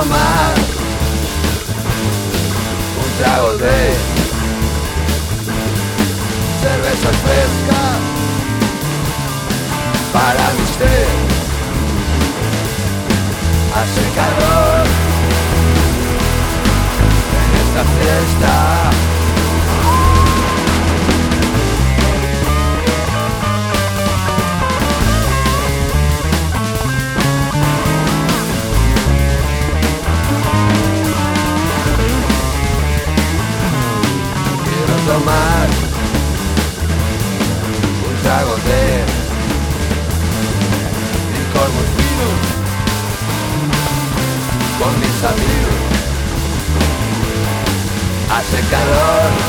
tomar un trago de cerveza fresca para mi sed. Hace calor en esta fiesta. Quiero tomar un trago de licor muy fino con mis amigos. Hace calor